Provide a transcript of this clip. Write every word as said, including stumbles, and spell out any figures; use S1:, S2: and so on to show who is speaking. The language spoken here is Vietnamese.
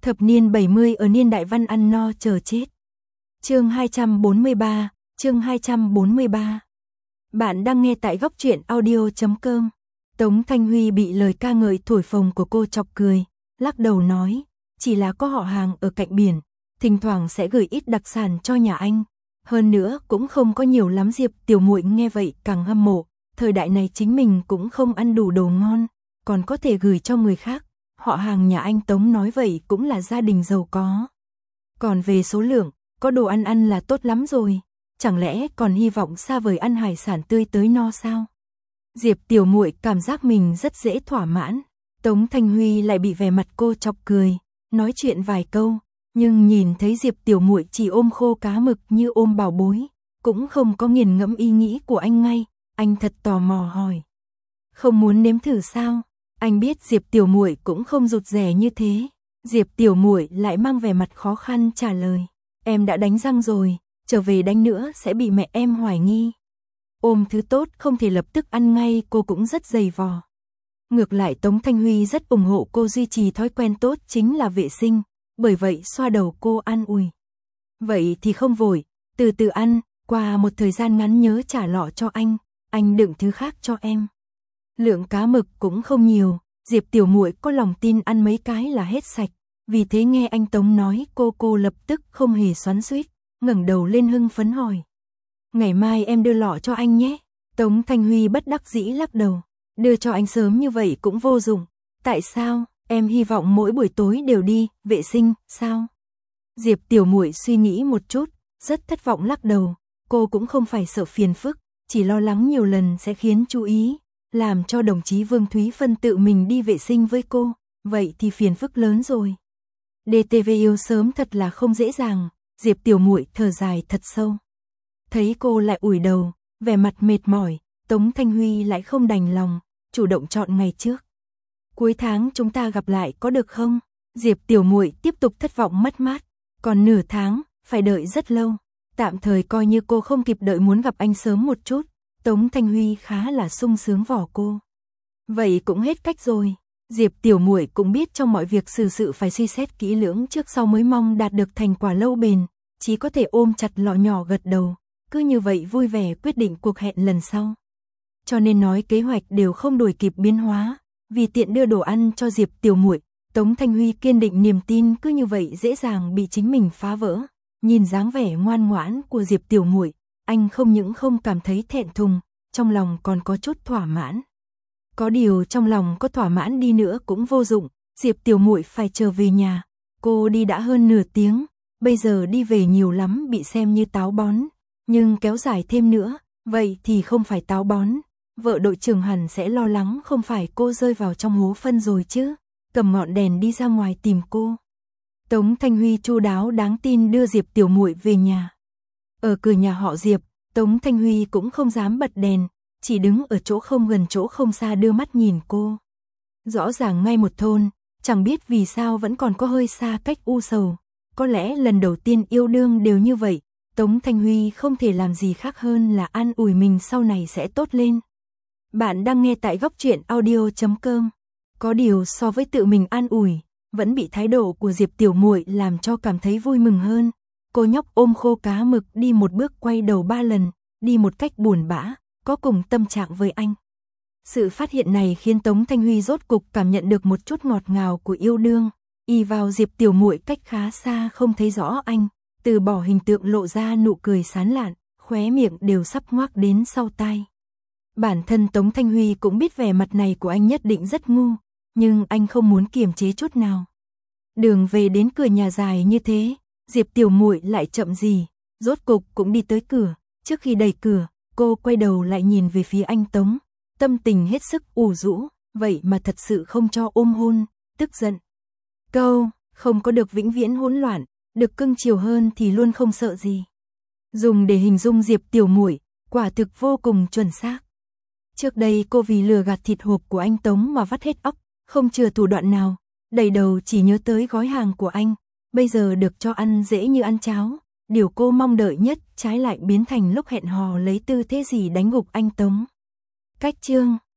S1: Thập niên bảy mươi ở niên đại văn ăn no chờ chết. Chương hai trăm bốn mươi ba, chương hai trăm bốn mươi ba. Bạn đang nghe tại góc truyện audio chấm com. Tống Thanh Huy bị lời ca ngợi thổi phồng của cô chọc cười, lắc đầu nói, chỉ là có họ hàng ở cạnh biển, thỉnh thoảng sẽ gửi ít đặc sản cho nhà anh. Hơn nữa cũng không có nhiều lắm. Diệp Tiểu Muội nghe vậy càng hâm mộ, thời đại này chính mình cũng không ăn đủ đồ ngon, còn có thể gửi cho người khác. Họ hàng nhà anh Tống nói vậy cũng là gia đình giàu có. Còn về số lượng, có đồ ăn ăn là tốt lắm rồi, chẳng lẽ còn hy vọng xa vời ăn hải sản tươi tới no sao? Diệp Tiểu Muội cảm giác mình rất dễ thỏa mãn. Tống Thanh Huy lại bị vẻ mặt cô chọc cười, nói chuyện vài câu, nhưng nhìn thấy Diệp Tiểu Muội chỉ ôm khô cá mực như ôm bảo bối, cũng không có nghiền ngẫm ý nghĩ của anh ngay, anh thật tò mò hỏi. Không muốn nếm thử sao? Anh biết Diệp Tiểu Muội cũng không rụt rè như thế. Diệp Tiểu Muội lại mang vẻ mặt khó khăn trả lời, em đã đánh răng rồi, trở về đánh nữa sẽ bị mẹ em hoài nghi. Ôm thứ tốt không thể lập tức ăn ngay, cô cũng rất dày vò. Ngược lại Tống Thanh Huy rất ủng hộ cô duy trì thói quen tốt chính là vệ sinh, bởi vậy xoa đầu cô an ủi. Vậy thì không vội, từ từ ăn, qua một thời gian ngắn nhớ trả lọ cho anh, anh đựng thứ khác cho em. Lượng cá mực cũng không nhiều, Diệp Tiểu Muội có lòng tin ăn mấy cái là hết sạch, vì thế nghe anh Tống nói cô cô lập tức không hề xoắn xuýt, ngẩng đầu lên hưng phấn hỏi. Ngày mai em đưa lọ cho anh nhé. Tống Thanh Huy bất đắc dĩ lắc đầu, đưa cho anh sớm như vậy cũng vô dụng. Tại sao? Em hy vọng mỗi buổi tối đều đi vệ sinh, sao? Diệp Tiểu Muội suy nghĩ một chút, rất thất vọng lắc đầu, cô cũng không phải sợ phiền phức, chỉ lo lắng nhiều lần sẽ khiến chú ý, làm cho đồng chí Vương Thúy Phân tự mình đi vệ sinh với cô, vậy thì phiền phức lớn rồi. đê tê vê yêu sớm thật là không dễ dàng, Diệp Tiểu Muội thở dài thật sâu. Thấy cô lại ủi đầu, vẻ mặt mệt mỏi, Tống Thanh Huy lại không đành lòng, chủ động chọn ngày trước. Cuối tháng chúng ta gặp lại có được không? Diệp Tiểu Muội tiếp tục thất vọng mất mát, còn nửa tháng, phải đợi rất lâu. Tạm thời coi như cô không kịp đợi muốn gặp anh sớm một chút. Tống Thanh Huy khá là sung sướng vỏ cô. Vậy cũng hết cách rồi. Diệp Tiểu Muội cũng biết trong mọi việc xử sự phải suy xét kỹ lưỡng trước sau mới mong đạt được thành quả lâu bền, chỉ có thể ôm chặt lọ nhỏ gật đầu, cứ như vậy vui vẻ quyết định cuộc hẹn lần sau. Cho nên nói kế hoạch đều không đuổi kịp biến hóa, vì tiện đưa đồ ăn cho Diệp Tiểu Muội, Tống Thanh Huy kiên định niềm tin cứ như vậy dễ dàng bị chính mình phá vỡ. Nhìn dáng vẻ ngoan ngoãn của Diệp Tiểu Muội, anh không những không cảm thấy thẹn thùng, trong lòng còn có chút thỏa mãn. Có điều trong lòng có thỏa mãn đi nữa cũng vô dụng, Diệp Tiểu Muội phải trở về nhà. Cô đi đã hơn nửa tiếng, bây giờ đi về nhiều lắm bị xem như táo bón, nhưng kéo dài thêm nữa, vậy thì không phải táo bón. Vợ đội trưởng hẳn sẽ lo lắng không phải cô rơi vào trong hố phân rồi chứ, cầm ngọn đèn đi ra ngoài tìm cô. Tống Thanh Huy chu đáo đáng tin đưa Diệp Tiểu Muội về nhà. Ở cửa nhà họ Diệp, Tống Thanh Huy cũng không dám bật đèn, chỉ đứng ở chỗ không gần chỗ không xa đưa mắt nhìn cô. Rõ ràng ngay một thôn, chẳng biết vì sao vẫn còn có hơi xa cách u sầu. Có lẽ lần đầu tiên yêu đương đều như vậy, Tống Thanh Huy không thể làm gì khác hơn là an ủi mình sau này sẽ tốt lên. Bạn đang nghe tại góc truyện audio chấm com. Có điều so với tự mình an ủi, vẫn bị thái độ của Diệp Tiểu Muội làm cho cảm thấy vui mừng hơn. Cô nhóc ôm khô cá mực đi một bước quay đầu ba lần, đi một cách buồn bã, có cùng tâm trạng với anh. Sự phát hiện này khiến Tống Thanh Huy rốt cục cảm nhận được một chút ngọt ngào của yêu đương. Y vào Diệp Tiểu Muội cách khá xa không thấy rõ anh, từ bỏ hình tượng lộ ra nụ cười sán lạn, khóe miệng đều sắp ngoác đến sau tai. Bản thân Tống Thanh Huy cũng biết vẻ mặt này của anh nhất định rất ngu, nhưng anh không muốn kiềm chế chút nào. Đường về đến cửa nhà dài như thế, Diệp Tiểu Muội lại chậm gì, rốt cục cũng đi tới cửa. Trước khi đẩy cửa, cô quay đầu lại nhìn về phía anh Tống, tâm tình hết sức ủ rũ, vậy mà thật sự không cho ôm hôn, tức giận. Câu, không có được vĩnh viễn hỗn loạn, được cưng chiều hơn thì luôn không sợ gì. Dùng để hình dung Diệp Tiểu Muội, quả thực vô cùng chuẩn xác. Trước đây cô vì lừa gạt thịt hộp của anh Tống mà vắt hết óc, không chừa thủ đoạn nào, đầy đầu chỉ nhớ tới gói hàng của anh, bây giờ được cho ăn dễ như ăn cháo, điều cô mong đợi nhất trái lại biến thành lúc hẹn hò lấy tư thế gì đánh gục anh Tống. Cách chương